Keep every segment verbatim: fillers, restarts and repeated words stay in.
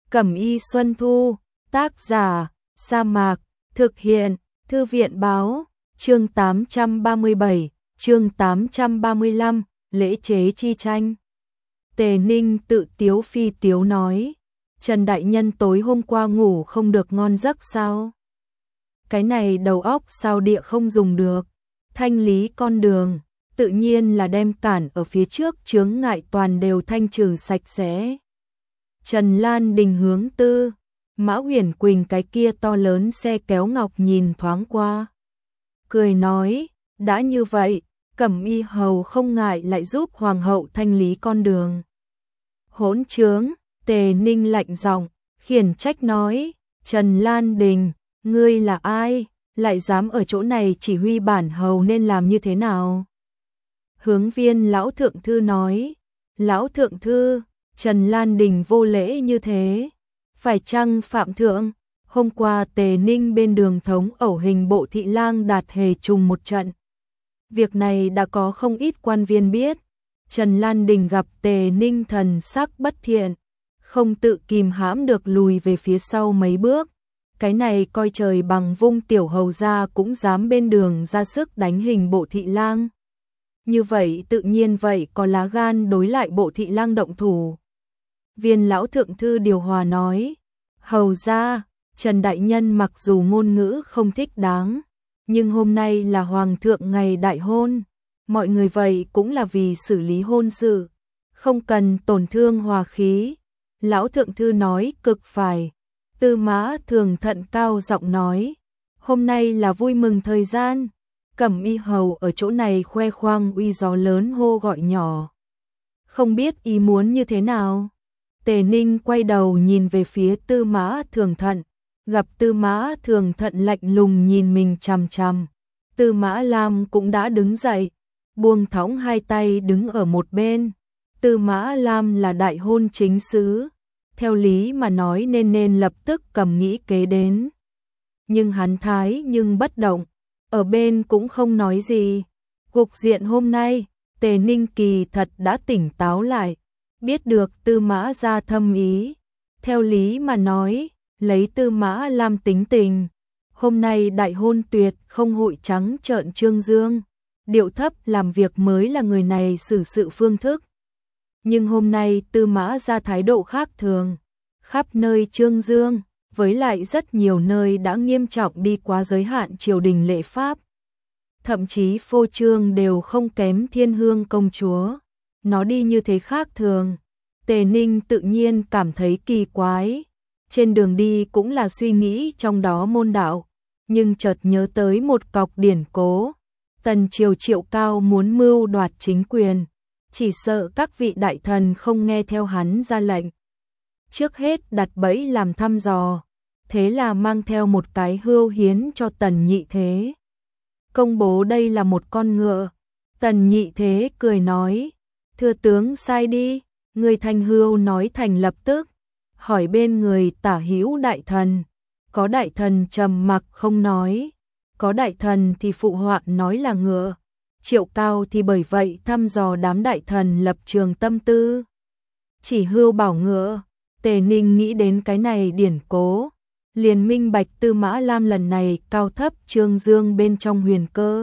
Cẩm Y Xuân Thu, tác giả, Sa Mạc, thực hiện, Thư viện báo, chương tám trăm ba mươi bảy, chương tám trăm ba mươi lăm, lễ chế chi tranh. Tề Ninh tự tiếu phi tiếu nói, Trần Đại Nhân tối hôm qua ngủ không được ngon giấc sao? Cái này đầu óc sao địa không dùng được, thanh lý con đường, tự nhiên là đem cản ở phía trước chướng ngại toàn đều thanh trừ sạch sẽ. Trần Lan Đình hướng tư, Mã Huyền Quỳnh cái kia to lớn xe kéo ngọc nhìn thoáng qua. Cười nói, đã như vậy, Cẩm Y hầu không ngại lại giúp Hoàng hậu thanh lý con đường. Hỗn trướng, Tề Ninh lạnh giọng, khiển trách nói, Trần Lan Đình, ngươi là ai, lại dám ở chỗ này chỉ huy bản hầu nên làm như thế nào? Hướng viên lão thượng thư nói, lão thượng thư, Trần Lan Đình vô lễ như thế, phải chăng phạm thượng? Hôm qua Tề Ninh bên đường thống ẩu hình bộ thị lang đạt hề trùng một trận. Việc này đã có không ít quan viên biết. Trần Lan Đình gặp Tề Ninh thần sắc bất thiện, không tự kìm hãm được lùi về phía sau mấy bước. Cái này coi trời bằng vung tiểu hầu ra cũng dám bên đường ra sức đánh hình bộ thị lang. Như vậy tự nhiên vậy có lá gan đối lại bộ thị lang động thủ. Viên lão thượng thư điều hòa nói, hầu ra, Trần Đại Nhân mặc dù ngôn ngữ không thích đáng, nhưng hôm nay là Hoàng thượng ngày đại hôn, mọi người vậy cũng là vì xử lý hôn sự, không cần tổn thương hòa khí. Lão thượng thư nói cực phải. Tư Mã Thường thận cao giọng nói, hôm nay là vui mừng thời gian, Cẩm Y hầu ở chỗ này khoe khoang uy gió lớn hô gọi nhỏ. Không biết ý muốn như thế nào? Tề Ninh quay đầu nhìn về phía Tư Mã Thường thận, gặp Tư Mã Thường thận lạnh lùng nhìn mình chằm chằm. Tư Mã Lam cũng đã đứng dậy, buông thõng hai tay đứng ở một bên. Tư Mã Lam là đại hôn chính sứ, theo lý mà nói nên nên lập tức cầm nghĩ kế đến. Nhưng hắn thái nhưng bất động, ở bên cũng không nói gì. Cục diện hôm nay, Tề Ninh kỳ thật đã tỉnh táo lại, biết được Tư Mã ra thâm ý. Theo lý mà nói, lấy Tư Mã Lam tính tình, hôm nay đại hôn tuyệt không hội trắng trợn trương dương, điệu thấp làm việc mới là người này xử sự phương thức. Nhưng hôm nay Tư Mã ra thái độ khác thường, khắp nơi trương dương, với lại rất nhiều nơi đã nghiêm trọng đi quá giới hạn triều đình lễ pháp. Thậm chí phô trương đều không kém Thiên Hương công chúa. Nó đi như thế khác thường. Tề Ninh tự nhiên cảm thấy kỳ quái. Trên đường đi cũng là suy nghĩ trong đó môn đạo, nhưng chợt nhớ tới một cọc điển cố. Tần triều Triệu Cao muốn mưu đoạt chính quyền, chỉ sợ các vị đại thần không nghe theo hắn ra lệnh. Trước hết đặt bẫy làm thăm dò, thế là mang theo một cái hươu hiến cho Tần Nhị Thế. Công bố đây là một con ngựa. Tần Nhị Thế cười nói, thưa tướng sai đi. Người thành hươu nói thành lập tức, hỏi bên người tả hữu đại thần. Có đại thần trầm mặc không nói, có đại thần thì phụ họa nói là ngựa. Triệu Cao thì bởi vậy thăm dò đám đại thần lập trường tâm tư. Chỉ hươu bảo ngựa. Tề Ninh nghĩ đến cái này điển cố, liền minh bạch Tư Mã Lam lần này cao thấp trương dương bên trong huyền cơ.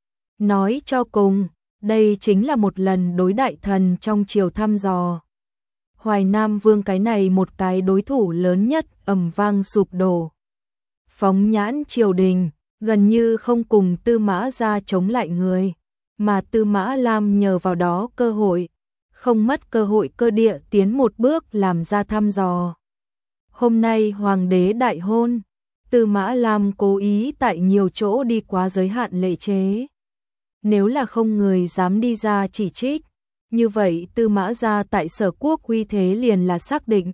Nói cho cùng, đây chính là một lần đối đại thần trong triều thăm dò. Hoài Nam Vương cái này một cái đối thủ lớn nhất ầm vang sụp đổ. Phóng nhãn triều đình, gần như không cùng Tư Mã ra chống lại người, mà Tư Mã Lam nhờ vào đó cơ hội, không mất cơ hội cơ địa tiến một bước làm ra thăm dò. Hôm nay Hoàng đế đại hôn, Tư Mã Lam cố ý tại nhiều chỗ đi quá giới hạn lệ chế. Nếu là không người dám đi ra chỉ trích, như vậy Tư Mã ra tại Sở Quốc uy thế liền là xác định.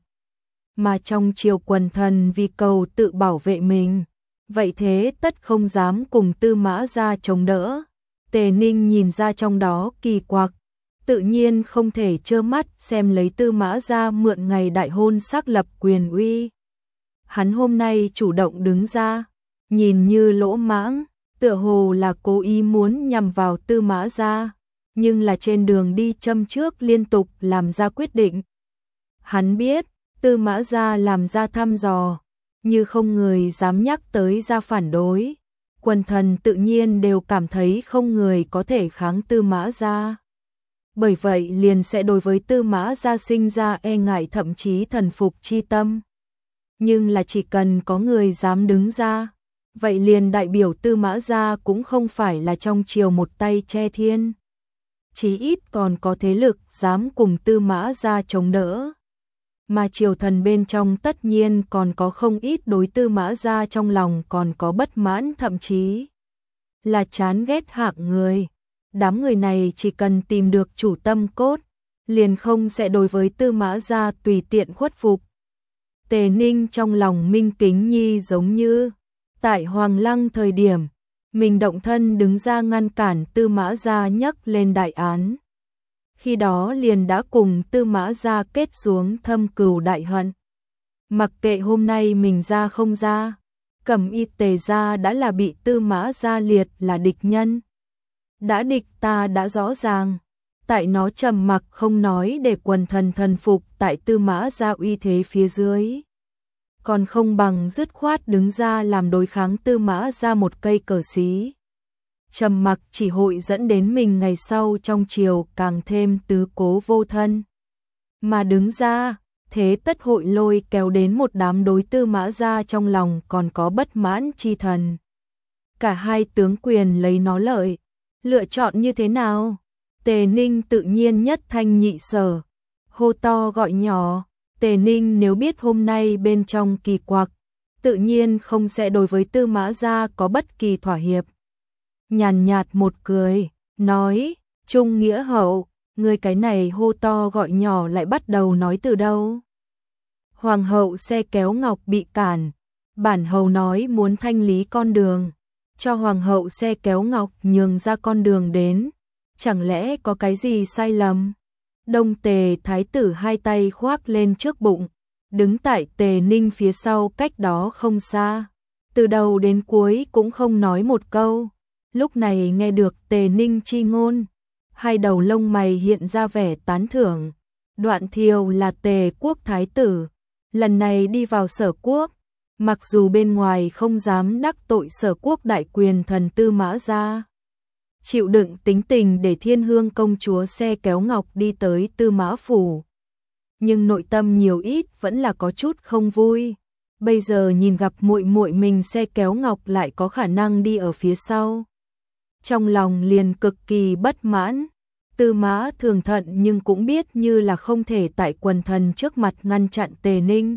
Mà trong triều quần thần vì cầu tự bảo vệ mình, vậy thế tất không dám cùng Tư Mã ra chống đỡ. Tề Ninh nhìn ra trong đó kỳ quặc, tự nhiên không thể trơ mắt xem lấy Tư Mã ra mượn ngày đại hôn xác lập quyền uy. Hắn hôm nay chủ động đứng ra, nhìn như lỗ mãng, tựa hồ là cố ý muốn nhằm vào Tư Mã ra, nhưng là trên đường đi châm trước liên tục làm ra quyết định. Hắn biết, Tư Mã gia làm ra thăm dò, như không người dám nhắc tới ra phản đối. Quần thần tự nhiên đều cảm thấy không người có thể kháng Tư Mã gia. Bởi vậy liền sẽ đối với Tư Mã gia sinh ra e ngại thậm chí thần phục chi tâm. Nhưng là chỉ cần có người dám đứng ra, vậy liền đại biểu Tư Mã gia cũng không phải là trong triều một tay che thiên. Chí ít còn có thế lực dám cùng Tư Mã gia chống đỡ. Mà triều thần bên trong tất nhiên còn có không ít đối Tư Mã gia trong lòng còn có bất mãn, thậm chí là chán ghét hạng người. Đám người này chỉ cần tìm được chủ tâm cốt, liền không sẽ đối với Tư Mã gia tùy tiện khuất phục. Tề Ninh trong lòng Minh Kính Nhi giống như tại Hoàng Lăng thời điểm, mình động thân đứng ra ngăn cản Tư Mã gia nhấc lên đại án. Khi đó liền đã cùng Tư Mã gia kết xuống thâm cừu đại hận. Mặc kệ hôm nay mình ra không ra, Cẩm Y Tề gia đã là bị Tư Mã gia liệt là địch nhân. Đã địch ta đã rõ ràng, tại nó trầm mặc không nói để quần thần thần phục tại Tư Mã gia uy thế phía dưới. Còn không bằng dứt khoát đứng ra làm đối kháng Tư Mã gia một cây cờ xí. Trầm mặc chỉ hội dẫn đến mình ngày sau trong triều càng thêm tứ cố vô thân. Mà đứng ra, thế tất hội lôi kéo đến một đám đối Tư Mã gia trong lòng còn có bất mãn chi thần. Cả hai tướng quyền lấy nó lợi, lựa chọn như thế nào? Tề Ninh tự nhiên nhất thanh nhị sở, hô to gọi nhỏ. Tề Ninh nếu biết hôm nay bên trong kỳ quặc, tự nhiên không sẽ đối với Tư Mã gia có bất kỳ thỏa hiệp. Nhàn nhạt một cười, nói, Trung Nghĩa Hậu, người cái này hô to gọi nhỏ lại bắt đầu nói từ đâu? Hoàng hậu xe kéo ngọc bị cản, bản hầu nói muốn thanh lý con đường, cho hoàng hậu xe kéo ngọc nhường ra con đường đến, chẳng lẽ có cái gì sai lầm? Đông Tề thái tử hai tay khoác lên trước bụng, đứng tại Tề Ninh phía sau cách đó không xa, từ đầu đến cuối cũng không nói một câu. Lúc này nghe được Tề Ninh chi ngôn, hai đầu lông mày hiện ra vẻ tán thưởng. Đoạn Thiều là Tề quốc thái tử, lần này đi vào Sở quốc, mặc dù bên ngoài không dám đắc tội Sở quốc đại quyền thần Tư Mã gia, chịu đựng tính tình để Thiên Hương công chúa xe kéo ngọc đi tới Tư Mã phủ, nhưng nội tâm nhiều ít vẫn là có chút không vui. Bây giờ nhìn gặp muội muội mình xe kéo ngọc lại có khả năng đi ở phía sau, trong lòng liền cực kỳ bất mãn. Tư Mã thường thận nhưng cũng biết như là không thể tại quần thần trước mặt ngăn chặn Tề Ninh.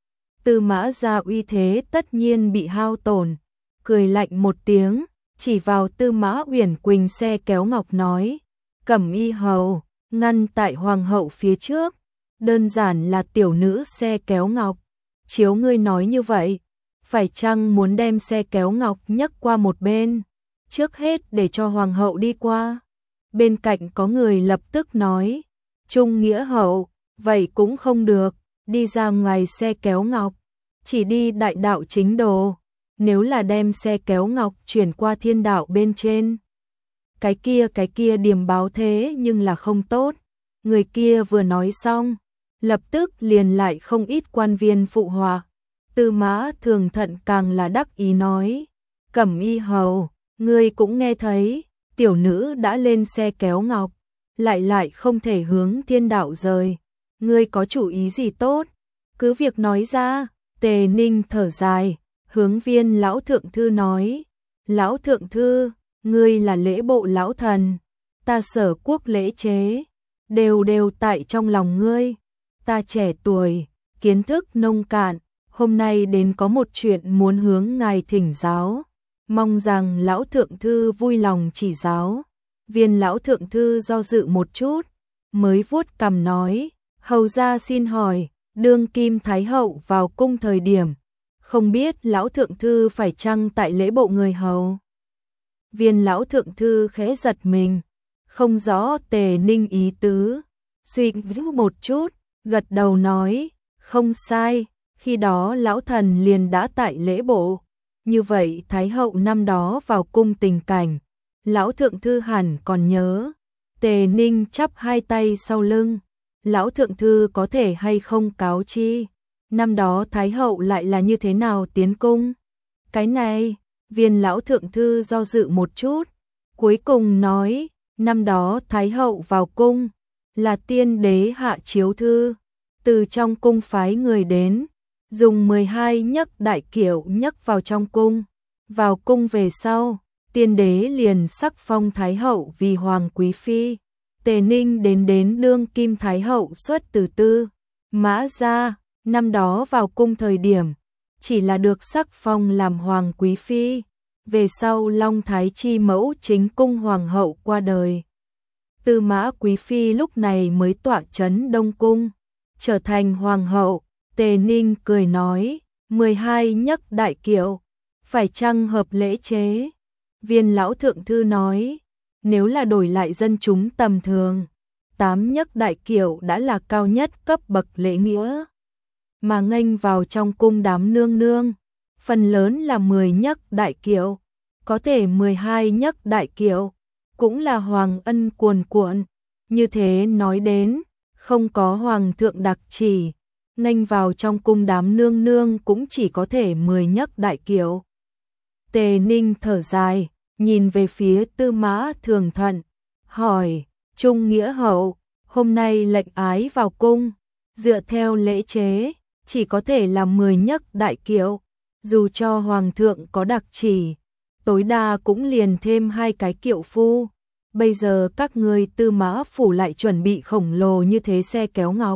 Tư Mã gia uy thế tất nhiên bị hao tổn, cười lạnh một tiếng, chỉ vào Tư Mã Uyển Quỳnh xe kéo ngọc nói, Cẩm Y hầu, ngăn tại hoàng hậu phía trước, đơn giản là tiểu nữ xe kéo ngọc. Chiếu ngươi nói như vậy, phải chăng muốn đem xe kéo ngọc nhấc qua một bên, trước hết để cho hoàng hậu đi qua? Bên cạnh có người lập tức nói, Trung Nghĩa Hậu, vậy cũng không được, đi ra ngoài xe kéo ngọc, chỉ đi đại đạo chính đồ, nếu là đem xe kéo ngọc chuyển qua thiên đạo bên trên. Cái kia cái kia điểm báo thế nhưng là không tốt. Người kia vừa nói xong, lập tức liền lại không ít quan viên phụ họa. Tư Mã thường thận càng là đắc ý nói, Cẩm Y hầu, ngươi cũng nghe thấy, tiểu nữ đã lên xe kéo ngọc, lại lại không thể hướng thiên đạo rời, ngươi có chủ ý gì tốt, cứ việc nói ra. Tề Ninh thở dài, hướng Viên lão thượng thư nói, lão thượng thư, ngươi là lễ bộ lão thần, ta Sở quốc lễ chế, đều đều tại trong lòng ngươi, ta trẻ tuổi, kiến thức nông cạn, hôm nay đến có một chuyện muốn hướng ngài thỉnh giáo, mong rằng lão thượng thư vui lòng chỉ giáo. Viên lão thượng thư do dự một chút, mới vuốt cằm nói, hầu gia xin hỏi, đương kim thái hậu vào cung thời điểm, không biết lão thượng thư phải chăng tại lễ bộ người hầu? Viên lão thượng thư khẽ giật mình, không rõ Tề Ninh ý tứ, suy nghĩ một chút, gật đầu nói, không sai, khi đó lão thần liền đã tại lễ bộ. Như vậy thái hậu năm đó vào cung tình cảnh, lão thượng thư hẳn còn nhớ. Tề Ninh chắp hai tay sau lưng, lão thượng thư có thể hay không cáo chi? năm đó Thái hậu lại là như thế nào tiến cung? Cái này, Viên lão thượng thư do dự một chút, cuối cùng nói, năm đó Thái hậu vào cung, là tiên đế hạ chiếu thư, từ trong cung phái người đến, dùng mười hai nhấc đại kiệu nhấc vào trong cung, vào cung về sau, tiên đế liền sắc phong Thái hậu vì hoàng quý phi. Tề Ninh đến đến đương kim Thái hậu xuất từ Tư Mã gia, năm đó vào cung thời điểm, chỉ là được sắc phong làm hoàng quý phi, về sau Long Thái chi mẫu chính cung hoàng hậu qua đời. Tư Mã quý phi lúc này mới tọa chấn Đông cung, trở thành hoàng hậu. Tề Ninh cười nói, mười hai nhấc đại kiệu, phải chăng hợp lễ chế? Viên lão thượng thư nói, nếu là đổi lại dân chúng tầm thường, tám nhấc đại kiệu đã là cao nhất cấp bậc lễ nghĩa. Mà nghênh vào trong cung đám nương nương, phần lớn là mười nhấc đại kiệu, có thể mười hai nhấc đại kiệu, cũng là hoàng ân cuồn cuộn. Như thế nói đến, không có hoàng thượng đặc chỉ, nghênh vào trong cung đám nương nương cũng chỉ có thể mười nhấc đại kiệu. Tề Ninh thở dài, nhìn về phía Tư Mã Thường Thận, hỏi, Trung Nghĩa hậu, hôm nay lệnh ái vào cung, dựa theo lễ chế, chỉ có thể là mười nhấc đại kiệu, dù cho hoàng thượng có đặc chỉ, tối đa cũng liền thêm hai cái kiệu phu. Bây giờ các ngươi Tư Mã phủ lại chuẩn bị khổng lồ như thế xe kéo ngọc,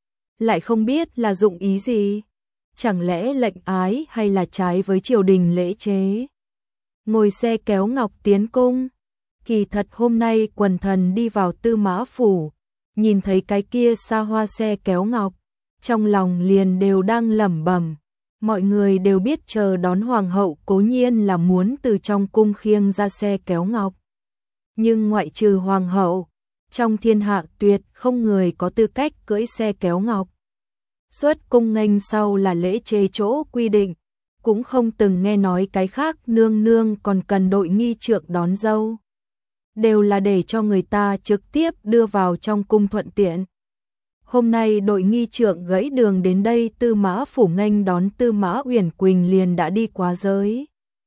lại không biết là dụng ý gì, chẳng lẽ lệnh ái hay là trái với triều đình lễ chế? Ngồi xe kéo ngọc tiến cung. Kỳ thật hôm nay quần thần đi vào Tư Mã phủ, nhìn thấy cái kia xa hoa xe kéo ngọc, trong lòng liền đều đang lẩm bẩm, mọi người đều biết chờ đón hoàng hậu cố nhiên là muốn từ trong cung khiêng ra xe kéo ngọc. Nhưng ngoại trừ hoàng hậu, trong thiên hạ tuyệt không người có tư cách cưỡi xe kéo ngọc. Xuất cung nghênh sau là lễ chế chỗ quy định, cũng không từng nghe nói cái khác nương nương còn cần đội nghi trượng đón dâu. Đều là để cho người ta trực tiếp đưa vào trong cung thuận tiện. Hôm nay đội nghi trượng gãy đường đến đây Tư Mã phủ nghênh đón Tư Mã Uyển Quỳnh liền đã đi quá giới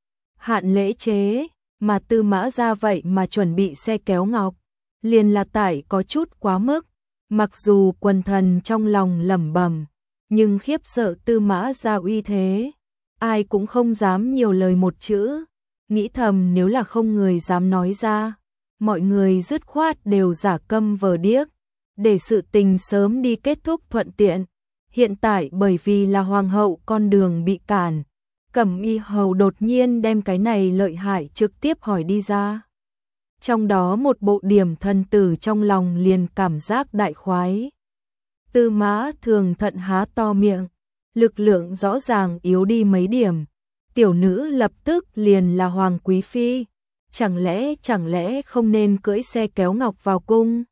hạn lễ chế, mà Tư Mã ra vậy mà chuẩn bị xe kéo ngọc, liền là tải có chút quá mức. Mặc dù quần thần trong lòng lẩm bẩm, nhưng khiếp sợ Tư Mã ra uy thế, ai cũng không dám nhiều lời một chữ, nghĩ thầm nếu là không người dám nói ra, mọi người dứt khoát đều giả câm vờ điếc, để sự tình sớm đi kết thúc thuận tiện. Hiện tại bởi vì là hoàng hậu con đường bị cản, Cẩm Y hầu đột nhiên đem cái này lợi hại trực tiếp hỏi đi ra. Trong đó một bộ điểm thần tử trong lòng liền cảm giác đại khoái. Tư Mã Thường Thận há to miệng, lực lượng rõ ràng yếu đi mấy điểm. Tiểu nữ lập tức liền là hoàng quý phi, chẳng lẽ chẳng lẽ không nên cưỡi xe kéo ngọc vào cung?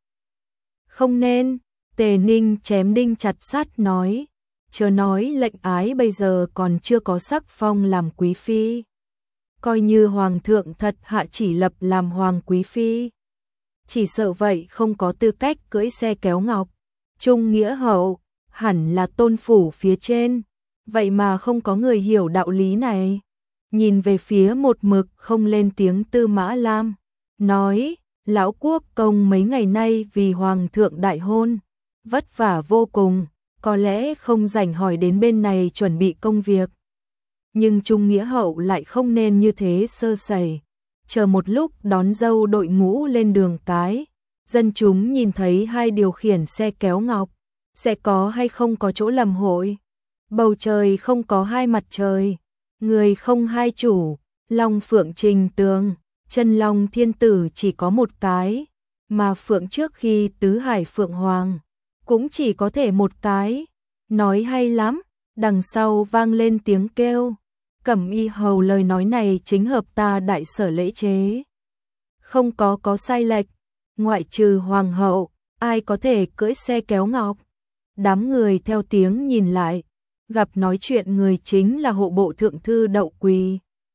Không nên. Tề Ninh chém đinh chặt sắt nói, chớ nói lệnh ái bây giờ còn chưa có sắc phong làm quý phi, coi như hoàng thượng thật hạ chỉ lập làm hoàng quý phi, chỉ sợ vậy không có tư cách cưỡi xe kéo ngọc. Trung Nghĩa hậu hẳn là tôn phủ phía trên, vậy mà không có người hiểu đạo lý này. Nhìn về phía một mực không lên tiếng Tư Mã Lam, nói, lão quốc công mấy ngày nay vì hoàng thượng đại hôn, vất vả vô cùng, có lẽ không rảnh hỏi đến bên này chuẩn bị công việc. Nhưng Trung Nghĩa hậu lại không nên như thế sơ sẩy, chờ một lúc đón dâu đội ngũ lên đường cái, dân chúng nhìn thấy hai điều khiển xe kéo ngọc, sẽ có hay không có chỗ lầm hội. Bầu trời không có hai mặt trời, người không hai chủ, long phượng trình tường, chân long thiên tử chỉ có một cái, mà phượng trước khi tứ hải phượng hoàng, cũng chỉ có thể một cái. Nói hay lắm, đằng sau vang lên tiếng kêu, Cẩm Y hầu lời nói này chính hợp ta đại sở lễ chế, không có có sai lệch, ngoại trừ hoàng hậu, ai có thể cưỡi xe kéo ngọc. Đám người theo tiếng nhìn lại, gặp nói chuyện người chính là hộ bộ thượng thư Đậu Quỳ.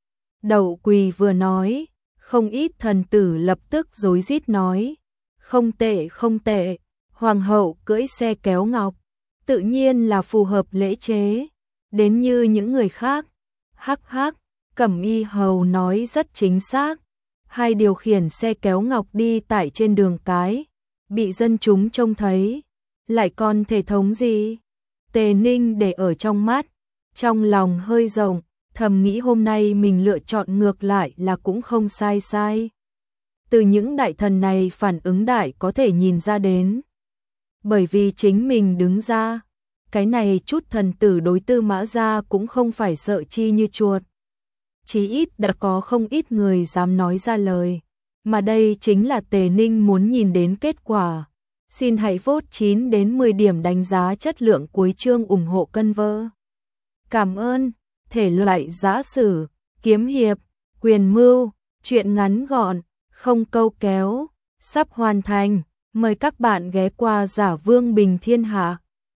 Đậu Quỳ vừa nói, không ít thần tử lập tức rối rít nói, không tệ không tệ, hoàng hậu cưỡi xe kéo ngọc, tự nhiên là phù hợp lễ chế, đến như những người khác. Hắc hắc, Cẩm Y Hầu nói rất chính xác. Hai điều khiển xe kéo ngọc đi tải trên đường cái, bị dân chúng trông thấy, lại còn thể thống gì? Tề Ninh để ở trong mắt, trong lòng hơi rộng, thầm nghĩ hôm nay mình lựa chọn ngược lại là cũng không sai sai. Từ những đại thần này phản ứng đại có thể nhìn ra đến. Bởi vì chính mình đứng ra, cái này chút thần tử đối Tư Mã gia cũng không phải sợ chi như chuột. Chí ít đã có không ít người dám nói ra lời, mà đây chính là Tề Ninh muốn nhìn đến kết quả. Xin hãy vote chín đến mười điểm đánh giá chất lượng cuối chương ủng hộ cân vơ. Cảm ơn. Thể loại giã sử, kiếm hiệp, quyền mưu, truyện ngắn gọn, không câu kéo, sắp hoàn thành. Mời các bạn ghé qua Giả Vương Bình Thiên Hạ.